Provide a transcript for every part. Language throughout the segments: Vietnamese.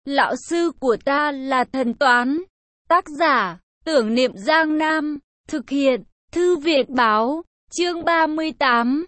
Lão sư của ta là thần toán. Tác giả, Tưởng Niệm Giang Nam. Thực hiện, Thư viện báo. Chương 38,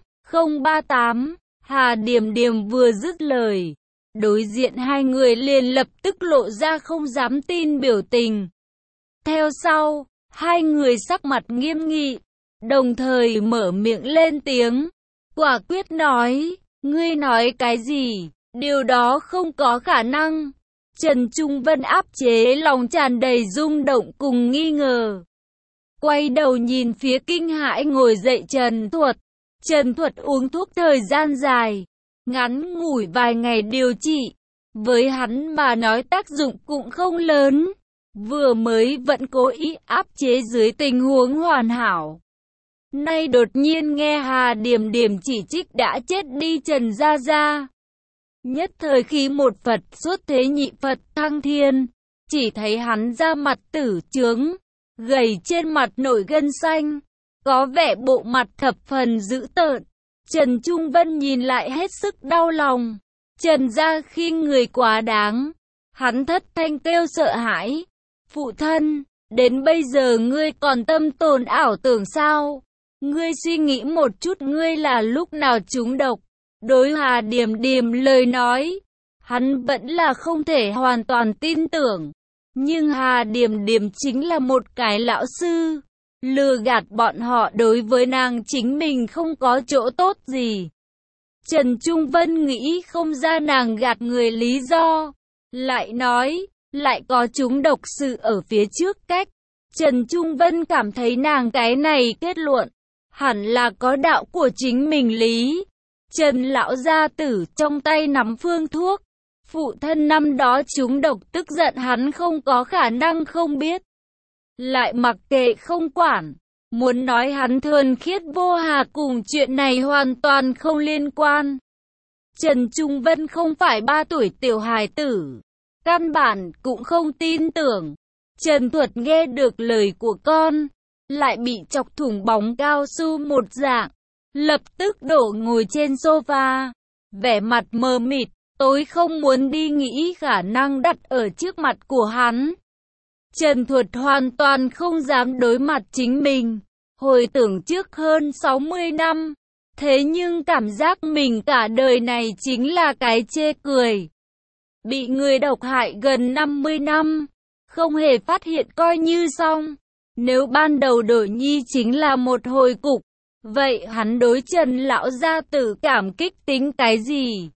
038. Hà Điềm Điềm vừa dứt lời, đối diện hai người liền lập tức lộ ra không dám tin biểu tình. Theo sau, hai người sắc mặt nghiêm nghị, đồng thời mở miệng lên tiếng, quả quyết nói, ngươi nói cái gì, điều đó không có khả năng. Trần Trung Vân áp chế lòng tràn đầy rung động cùng nghi ngờ. Quay đầu nhìn phía kinh hãi ngồi dậy Trần Thuật. Trần Thuật uống thuốc thời gian dài, ngắn ngủi vài ngày điều trị, với hắn mà nói tác dụng cũng không lớn. Vừa mới vẫn cố ý áp chế dưới tình huống hoàn hảo. Nay đột nhiên nghe Hà Điềm Điềm chỉ trích đã chết đi Trần Gia Gia. Nhất thời khí một Phật xuất thế nhị Phật thăng thiên, chỉ thấy hắn da mặt tử chướng, gầy trên mặt nổi gân xanh, có vẻ bộ mặt thập phần dữ tợn. Trần Trung Vân nhìn lại hết sức đau lòng. Trần gia khinh người quá đáng. Hắn thất thanh kêu sợ hãi. Phụ thân, đến bây giờ ngươi còn tâm tồn ảo tưởng sao? Ngươi suy nghĩ một chút ngươi là lúc nào trúng độc. Đối Hà Điềm Điềm lời nói, hắn vẫn là không thể hoàn toàn tin tưởng. Nhưng Hà Điềm Điềm chính là một cái lão sư. Lừa gạt bọn họ đối với nàng chính mình không có chỗ tốt gì. Trần Trung Vân nghĩ không ra nàng gạt người lý do. Lại nói, lại có chúng độc sự ở phía trước cách. Trần Trung Vân cảm thấy nàng cái này kết luận, hẳn là có đạo của chính mình lý. Trần lão gia tử trong tay nắm phương thuốc. Phụ thân năm đó chúng độc tức giận hắn không có khả năng không biết. Lại mặc kệ không quản, muốn nói hắn thuần khiết vô hà cùng chuyện này hoàn toàn không liên quan. Trần Trung Vân không phải 3 tuổi tiểu hài tử, căn bản cũng không tin tưởng. Trần Thuật nghe được lời của con, lại bị chọc thủng bóng cao su một dạng, lập tức đổ ngồi trên sofa, vẻ mặt mờ mịt, tôi không muốn đi nghĩ khả năng đặt ở trước mặt của hắn. Trần Thuật hoàn toàn không dám đối mặt chính mình, hồi tưởng trước hơn 60 năm, thế nhưng cảm giác mình cả đời này chính là cái chê cười. Bị người độc hại gần 50 năm, không hề phát hiện coi như xong. Nếu ban đầu Đổi Nhi chính là một hồi cục, vậy hắn đối Trần lão gia tử cảm kích tính cái gì?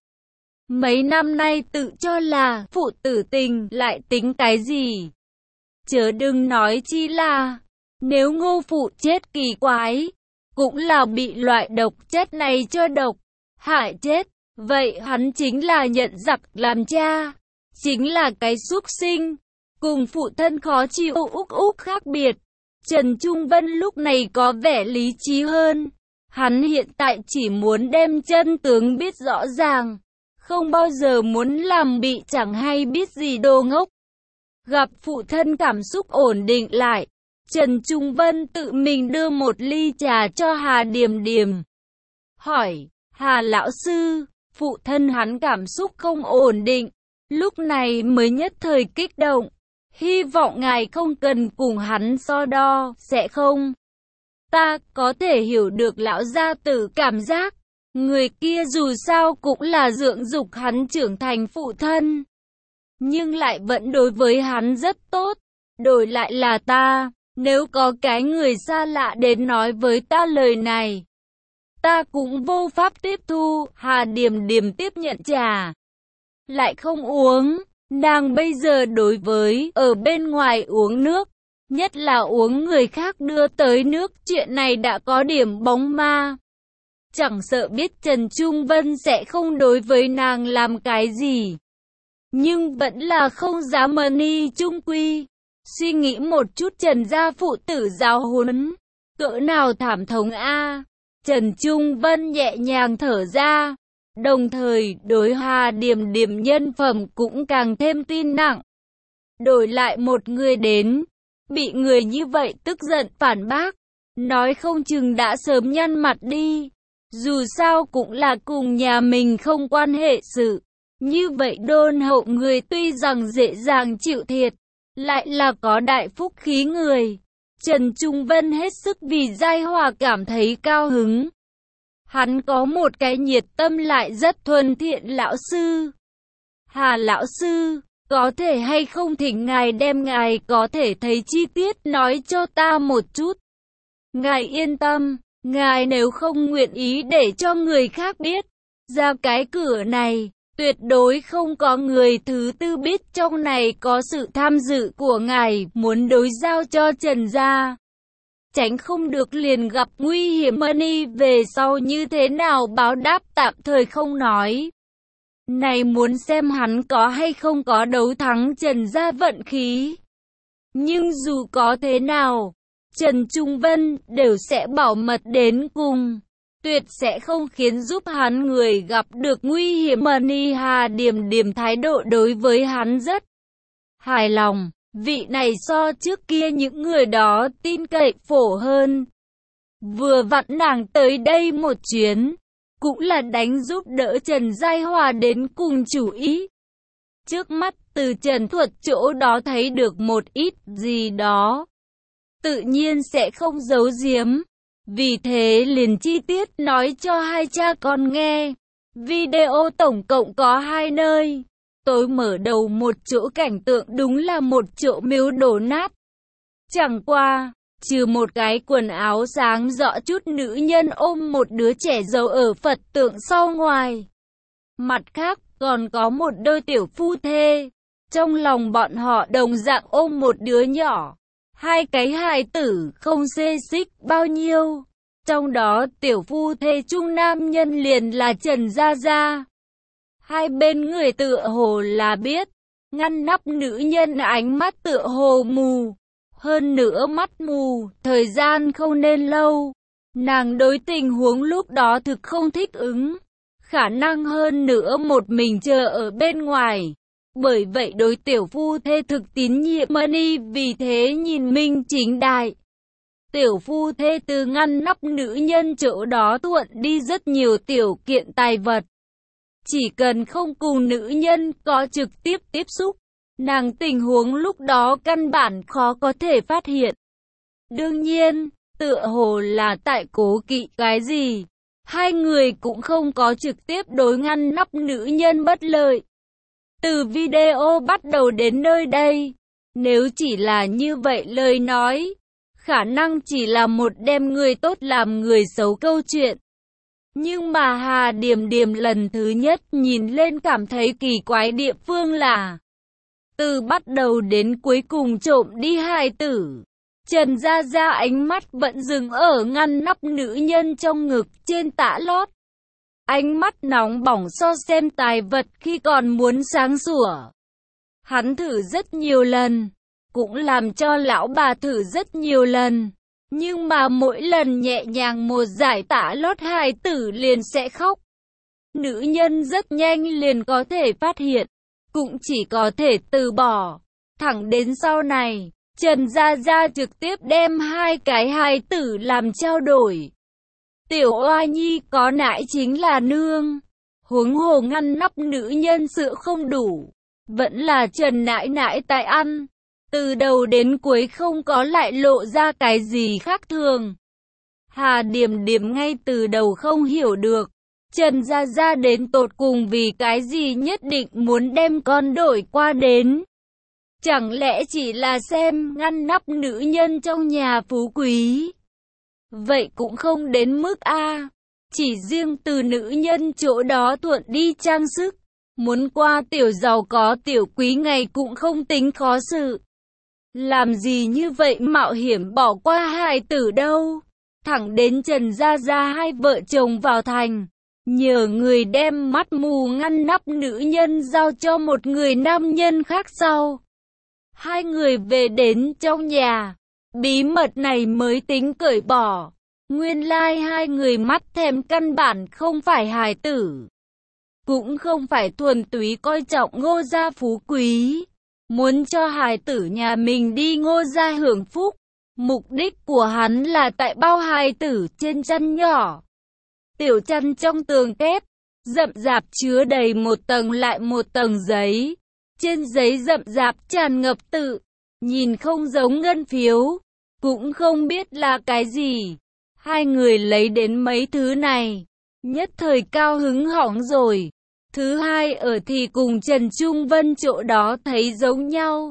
Mấy năm nay tự cho là phụ tử tình lại tính cái gì? Chớ đừng nói chi là, nếu Ngô phụ chết kỳ quái, cũng là bị loại độc chất này cho độc, hại chết, vậy hắn chính là nhận giặc làm cha, chính là cái súc sinh, cùng phụ thân khó chịu úc khác biệt. Trần Trung Vân lúc này có vẻ lý trí hơn, hắn hiện tại chỉ muốn đem chân tướng biết rõ ràng, không bao giờ muốn làm bị chẳng hay biết gì đồ ngốc. Gặp phụ thân cảm xúc ổn định lại, Trần Trung Vân tự mình đưa một ly trà cho Hà Điềm Điềm. Hỏi, Hà lão sư, phụ thân hắn cảm xúc không ổn định, lúc này mới nhất thời kích động. Hy vọng ngài không cần cùng hắn so đo, sẽ không? Ta có thể hiểu được lão gia tử cảm giác. Người kia dù sao cũng là dưỡng dục hắn trưởng thành phụ thân, nhưng lại vẫn đối với hắn rất tốt. Đổi lại là ta, nếu có cái người xa lạ đến nói với ta lời này, ta cũng vô pháp tiếp thu. Hà Điềm Điềm tiếp nhận trà, lại không uống. Nàng bây giờ đối với ở bên ngoài uống nước, nhất là uống người khác đưa tới nước, chuyện này đã có điểm bóng ma. Chẳng sợ biết Trần Trung Vân sẽ không đối với nàng làm cái gì, nhưng vẫn là không dám ni trung quy. Suy nghĩ một chút Trần gia phụ tử giáo huấn, cỡ nào thảm thống a. Trần Trung Vân nhẹ nhàng thở ra, đồng thời đối Hà Điềm Điềm nhân phẩm cũng càng thêm tin nặng. Đổi lại một người đến, bị người như vậy tức giận phản bác, nói không chừng đã sớm nhăn mặt đi. Dù sao cũng là cùng nhà mình không quan hệ sự. Như vậy đôn hậu người tuy rằng dễ dàng chịu thiệt, lại là có đại phúc khí người. Trần Trung Vân hết sức vì Giai Hòa cảm thấy cao hứng. Hắn có một cái nhiệt tâm lại rất thuần thiện lão sư. Hà lão sư, có thể hay không thỉnh ngài đem ngài có thể thấy chi tiết nói cho ta một chút. Ngài yên tâm, ngài nếu không nguyện ý để cho người khác biết, ra cái cửa này, tuyệt đối không có người thứ tư biết trong này có sự tham dự của ngài muốn đối giao cho Trần gia. Tránh không được liền gặp nguy hiểm money về sau như thế nào báo đáp tạm thời không nói. Này muốn xem hắn có hay không có đấu thắng Trần gia vận khí. Nhưng dù có thế nào, Trần Trung Vân đều sẽ bảo mật đến cùng. Tuyệt sẽ không khiến giúp hắn người gặp được nguy hiểm. Money Hà Điềm Điềm thái độ đối với hắn rất hài lòng. Vị này so trước kia những người đó tin cậy phổ hơn. Vừa vặn nàng tới đây một chuyến, cũng là đánh giúp đỡ Trần Giai Hòa đến cùng chủ ý. Trước mắt từ Trần Thuật chỗ đó thấy được một ít gì đó, tự nhiên sẽ không giấu giếm. Vì thế liền chi tiết nói cho hai cha con nghe. Video tổng cộng có 2 nơi. Tối mở đầu một chỗ cảnh tượng đúng là một chỗ miếu đổ nát. Chẳng qua, trừ một cái quần áo sáng rõ chút nữ nhân ôm một đứa trẻ giấu ở Phật tượng sau ngoài. Mặt khác còn có một đôi tiểu phu thê. Trong lòng bọn họ đồng dạng ôm một đứa nhỏ. Hai cái hài tử không xê xích bao nhiêu. Trong đó tiểu phu thê trung nam nhân liền là Trần Gia Gia. Hai bên người tựa hồ là biết, ngăn nắp nữ nhân ánh mắt tựa hồ mù. Hơn nữa mắt mù, thời gian không nên lâu. Nàng đối tình huống lúc đó thực không thích ứng. Khả năng hơn nữa một mình chờ ở bên ngoài. Bởi vậy đối tiểu phu thê thực tín nhiệm money vì thế nhìn minh chính đại. Tiểu phu thê từ ngăn nắp nữ nhân chỗ đó thuận đi rất nhiều tiểu kiện tài vật. Chỉ cần không cùng nữ nhân có trực tiếp tiếp xúc, nàng tình huống lúc đó căn bản khó có thể phát hiện. Đương nhiên, tựa hồ là tại cố kỵ cái gì, hai người cũng không có trực tiếp đối ngăn nắp nữ nhân bất lợi. Từ video bắt đầu đến nơi đây, nếu chỉ là như vậy lời nói, khả năng chỉ là một đem người tốt làm người xấu câu chuyện. Nhưng mà Hà Điềm Điềm lần thứ nhất nhìn lên cảm thấy kỳ quái địa phương là từ bắt đầu đến cuối cùng trộm đi hài tử. Trần Gia Gia ánh mắt vẫn dừng ở ngăn nắp nữ nhân trong ngực trên tã lót. Ánh mắt nóng bỏng so xem tài vật khi còn muốn sáng sủa. Hắn thử rất nhiều lần, cũng làm cho lão bà thử rất nhiều lần. Nhưng mà mỗi lần nhẹ nhàng một giải tã lót hài tử liền sẽ khóc. Nữ nhân rất nhanh liền có thể phát hiện, cũng chỉ có thể từ bỏ. Thẳng đến sau này, Trần Gia Gia trực tiếp đem hai cái hài tử làm trao đổi. Tiểu oa nhi có nãi chính là nương. Huống hồ ngăn nắp nữ nhân sữa không đủ, vẫn là Trần nãi nãi tại ăn. Từ đầu đến cuối không có lại lộ ra cái gì khác thường. Hà Điềm Điềm ngay từ đầu không hiểu được, Trần Gia Gia đến tột cùng vì cái gì nhất định muốn đem con đổi qua đến. Chẳng lẽ chỉ là xem ngăn nắp nữ nhân trong nhà phú quý? Vậy cũng không đến mức a. Chỉ riêng từ nữ nhân chỗ đó thuận đi trang sức, muốn qua tiểu giàu có tiểu quý ngày cũng không tính khó sự. Làm gì như vậy mạo hiểm bỏ qua hài tử đâu. Thẳng đến Trần Gia Gia hai vợ chồng vào thành, nhờ người đem mắt mù ngăn nắp nữ nhân giao cho một người nam nhân khác sau. Hai người về đến trong nhà, bí mật này mới tính cởi bỏ. Nguyên lai hai người mắt thèm căn bản không phải hài tử, cũng không phải thuần túy coi trọng Ngô gia phú quý. Muốn cho hài tử nhà mình đi Ngô gia hưởng phúc. Mục đích của hắn là tại bao hài tử trên chăn nhỏ. Tiểu chăn trong tường kép, rậm rạp chứa đầy một tầng lại một tầng giấy. Trên giấy rậm rạp tràn ngập tự, nhìn không giống ngân phiếu, cũng không biết là cái gì. Hai người lấy đến mấy thứ này, nhất thời cao hứng hỏng rồi. Thứ hai ở thì cùng Trần Trung Vân chỗ đó thấy giống nhau.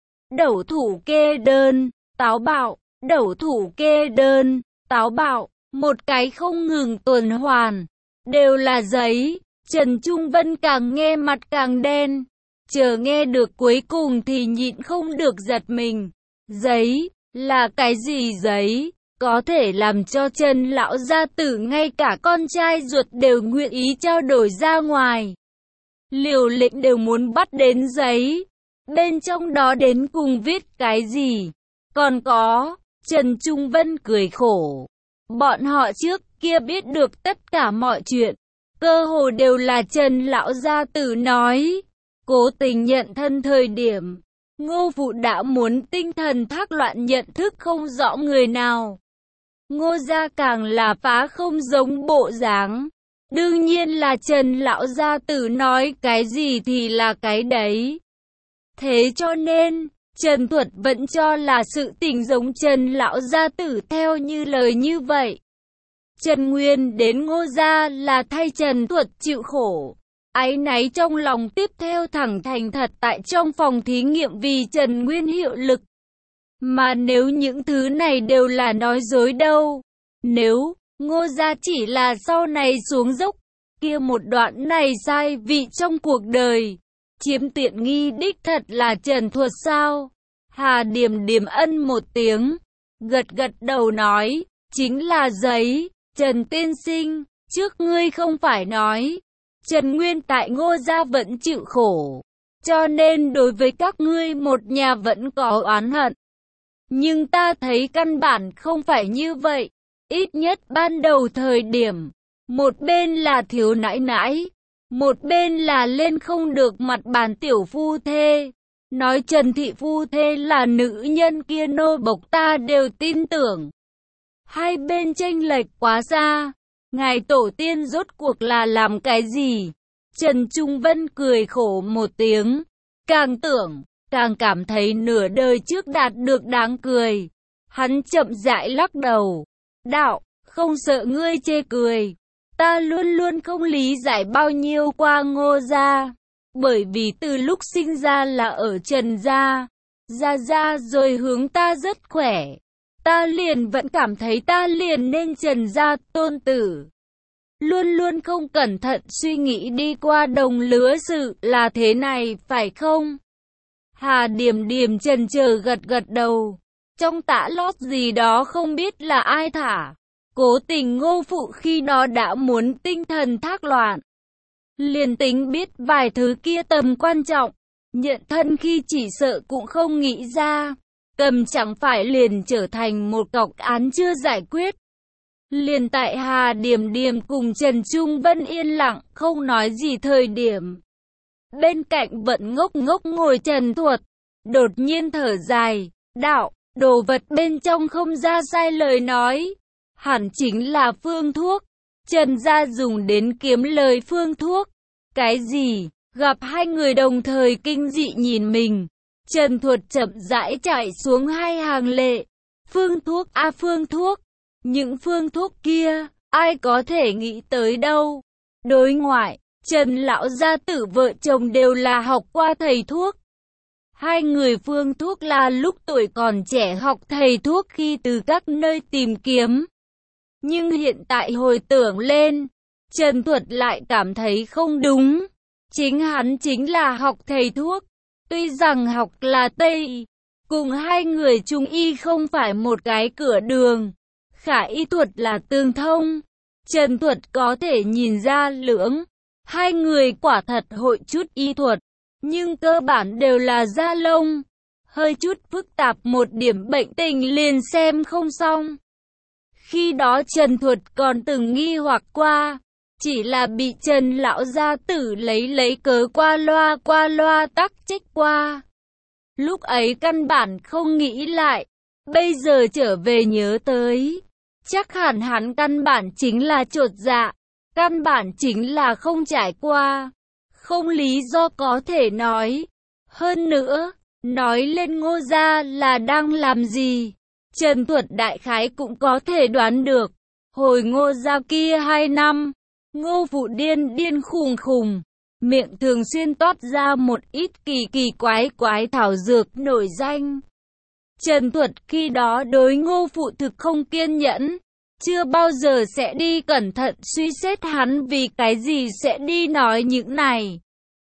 Đẩu thủ kê đơn, táo bạo, đẩu thủ kê đơn, táo bạo, một cái không ngừng tuần hoàn, đều là giấy. Trần Trung Vân càng nghe mặt càng đen, chờ nghe được cuối cùng thì nhịn không được giật mình. Giấy, là cái gì giấy? Có thể làm cho Trần lão gia tử ngay cả con trai ruột đều nguyện ý trao đổi ra ngoài. Liều lĩnh đều muốn bắt đến giấy. Bên trong đó đến cùng viết cái gì? Còn có, Trần Trung Vân cười khổ. Bọn họ trước kia biết được tất cả mọi chuyện, cơ hồ đều là Trần lão gia tử nói. Cố tình nhận thân thời điểm, Ngô Phụ đã muốn tinh thần thác loạn nhận thức không rõ người nào. Ngô gia càng là phá không giống bộ dáng. Đương nhiên là Trần lão gia tử nói cái gì thì là cái đấy. Thế cho nên, Trần Thuật vẫn cho là sự tình giống Trần lão gia tử theo như lời như vậy. Trần Nguyên đến Ngô gia là thay Trần Thuật chịu khổ. Áy náy trong lòng tiếp theo thẳng thành thật tại trong phòng thí nghiệm vì Trần Nguyên hiệu lực. Mà nếu những thứ này đều là nói dối đâu? Nếu Ngô gia chỉ là sau này xuống dốc, kia một đoạn này sai vị trong cuộc đời, chiếm tiện nghi đích thật là Trần Thuật sao? Hà Điềm Điềm ân một tiếng, gật gật đầu nói, chính là giấy. Trần tiên sinh, trước ngươi không phải nói, Trần Nguyên tại Ngô gia vẫn chịu khổ, cho nên đối với các ngươi một nhà vẫn có oán hận. Nhưng ta thấy căn bản không phải như vậy. Ít nhất ban đầu thời điểm, một bên là thiếu nãi nãi, một bên là lên không được mặt bàn tiểu phu thê. Nói Trần thị phu thê là nữ nhân kia nô bộc ta đều tin tưởng. Hai bên chênh lệch quá xa, ngài tổ tiên rốt cuộc là làm cái gì? Trần Trung Vân cười khổ một tiếng, càng tưởng, càng cảm thấy nửa đời trước đạt được đáng cười. Hắn chậm rãi lắc đầu, đạo, không sợ ngươi chê cười, ta luôn luôn không lý giải bao nhiêu qua Ngô gia, bởi vì từ lúc sinh ra là ở Trần gia, gia rồi hướng ta rất khỏe, ta liền vẫn cảm thấy ta liền nên Trần gia tôn tử. Luôn luôn không cẩn thận suy nghĩ đi qua đồng lứa sự là thế này phải không? Hà Điềm Điềm chần chờ gật gật đầu. Trong tã lót gì đó không biết là ai thả. Cố tình Ngô Phụ khi đó đã muốn tinh thần thác loạn. Liền tính biết vài thứ kia tầm quan trọng. Nhận thân khi chỉ sợ cũng không nghĩ ra. Cầm chẳng phải liền trở thành một cọc án chưa giải quyết. Liền tại Hà Điềm Điềm cùng Trần Trung Vân yên lặng không nói gì thời điểm. Bên cạnh vẫn ngốc ngốc ngồi Trần Thuật. Đột nhiên thở dài, đạo, đồ vật bên trong không ra sai lời nói. Hẳn chính là phương thuốc. Trần gia dùng đến kiếm lời phương thuốc. Cái gì? Gặp hai người đồng thời kinh dị nhìn mình. Trần Thuật chậm rãi chạy xuống hai hàng lệ. Phương thuốc a phương thuốc. Những phương thuốc kia, ai có thể nghĩ tới đâu. Đối ngoại, Trần lão gia tử vợ chồng đều là học qua thầy thuốc. Hai người phương thuốc là lúc tuổi còn trẻ học thầy thuốc khi từ các nơi tìm kiếm. Nhưng hiện tại hồi tưởng lên, Trần Thuật lại cảm thấy không đúng. Chính hắn chính là học thầy thuốc. Tuy rằng học là Tây, cùng hai người Trung y không phải một cái cửa đường. Khả y thuật là tương thông. Trần Thuật có thể nhìn ra lưỡng. Hai người quả thật hội chút y thuật. Nhưng cơ bản đều là da lông. Hơi chút phức tạp một điểm bệnh tình liền xem không xong. Khi đó Trần Thuật còn từng nghi hoặc qua. Chỉ là bị Trần lão gia tử lấy cớ qua loa tắc trách qua. Lúc ấy căn bản không nghĩ lại. Bây giờ trở về nhớ tới. Chắc hẳn hắn căn bản chính là chột dạ. Căn bản chính là không trải qua, không lý do có thể nói. Hơn nữa, nói lên Ngô gia là đang làm gì, Trần Thuật đại khái cũng có thể đoán được. Hồi Ngô gia kia 2 năm, Ngô phụ điên điên khùng khùng, miệng thường xuyên toát ra một ít kỳ kỳ quái thảo dược nổi danh. Trần Thuật khi đó đối Ngô phụ thực không kiên nhẫn, chưa bao giờ sẽ đi cẩn thận suy xét hắn vì cái gì sẽ đi nói những này.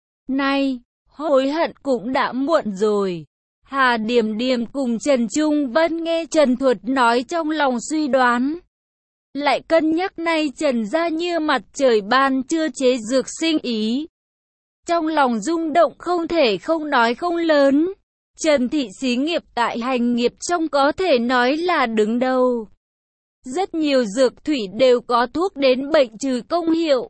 Nay, hối hận cũng đã muộn rồi. Hà Điềm Điềm cùng Trần Trung Vân nghe Trần Thuật nói trong lòng suy đoán. Lại cân nhắc nay Trần gia như mặt trời ban chưa chế dược sinh ý. Trong lòng rung động không thể không nói không lớn. Trần thị xí nghiệp tại hành nghiệp trong có thể nói là đứng đầu. Rất nhiều dược thủy đều có thuốc đến bệnh trừ công hiệu.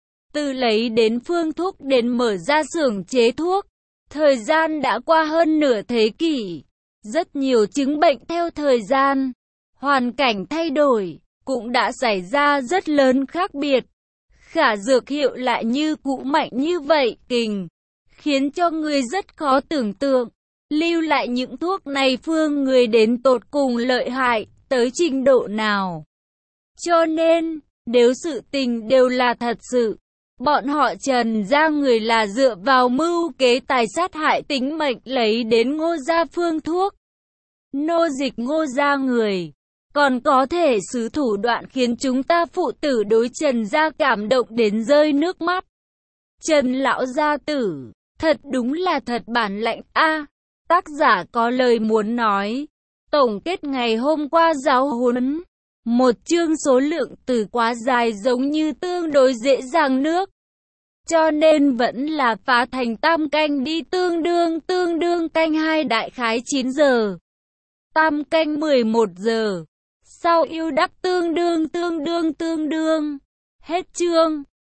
Từ lấy đến phương thuốc đến mở ra xưởng chế thuốc. Thời gian đã qua hơn nửa thế kỷ. Rất nhiều chứng bệnh theo thời gian, hoàn cảnh thay đổi, cũng đã xảy ra rất lớn khác biệt. Khả dược hiệu lại như cũ mạnh như vậy, kình, khiến cho người rất khó tưởng tượng. Lưu lại những thuốc này phương người đến tột cùng lợi hại, tới trình độ nào. Cho nên, nếu sự tình đều là thật sự, bọn họ Trần gia người là dựa vào mưu kế tài sát hại tính mệnh lấy đến Ngô gia phương thuốc. Nô dịch Ngô gia người, còn có thể sử thủ đoạn khiến chúng ta phụ tử đối Trần gia cảm động đến rơi nước mắt. Trần lão gia tử, thật đúng là thật bản lãnh a. Tác giả có lời muốn nói. Tổng kết ngày hôm qua giáo huấn. Một chương số lượng từ quá dài giống như tương đối dễ dàng nước. Cho nên vẫn là phá thành tam canh đi, tương đương canh 2 đại khái 9 giờ. Tam canh 11 giờ. Sau yêu đắc tương đương. Hết chương.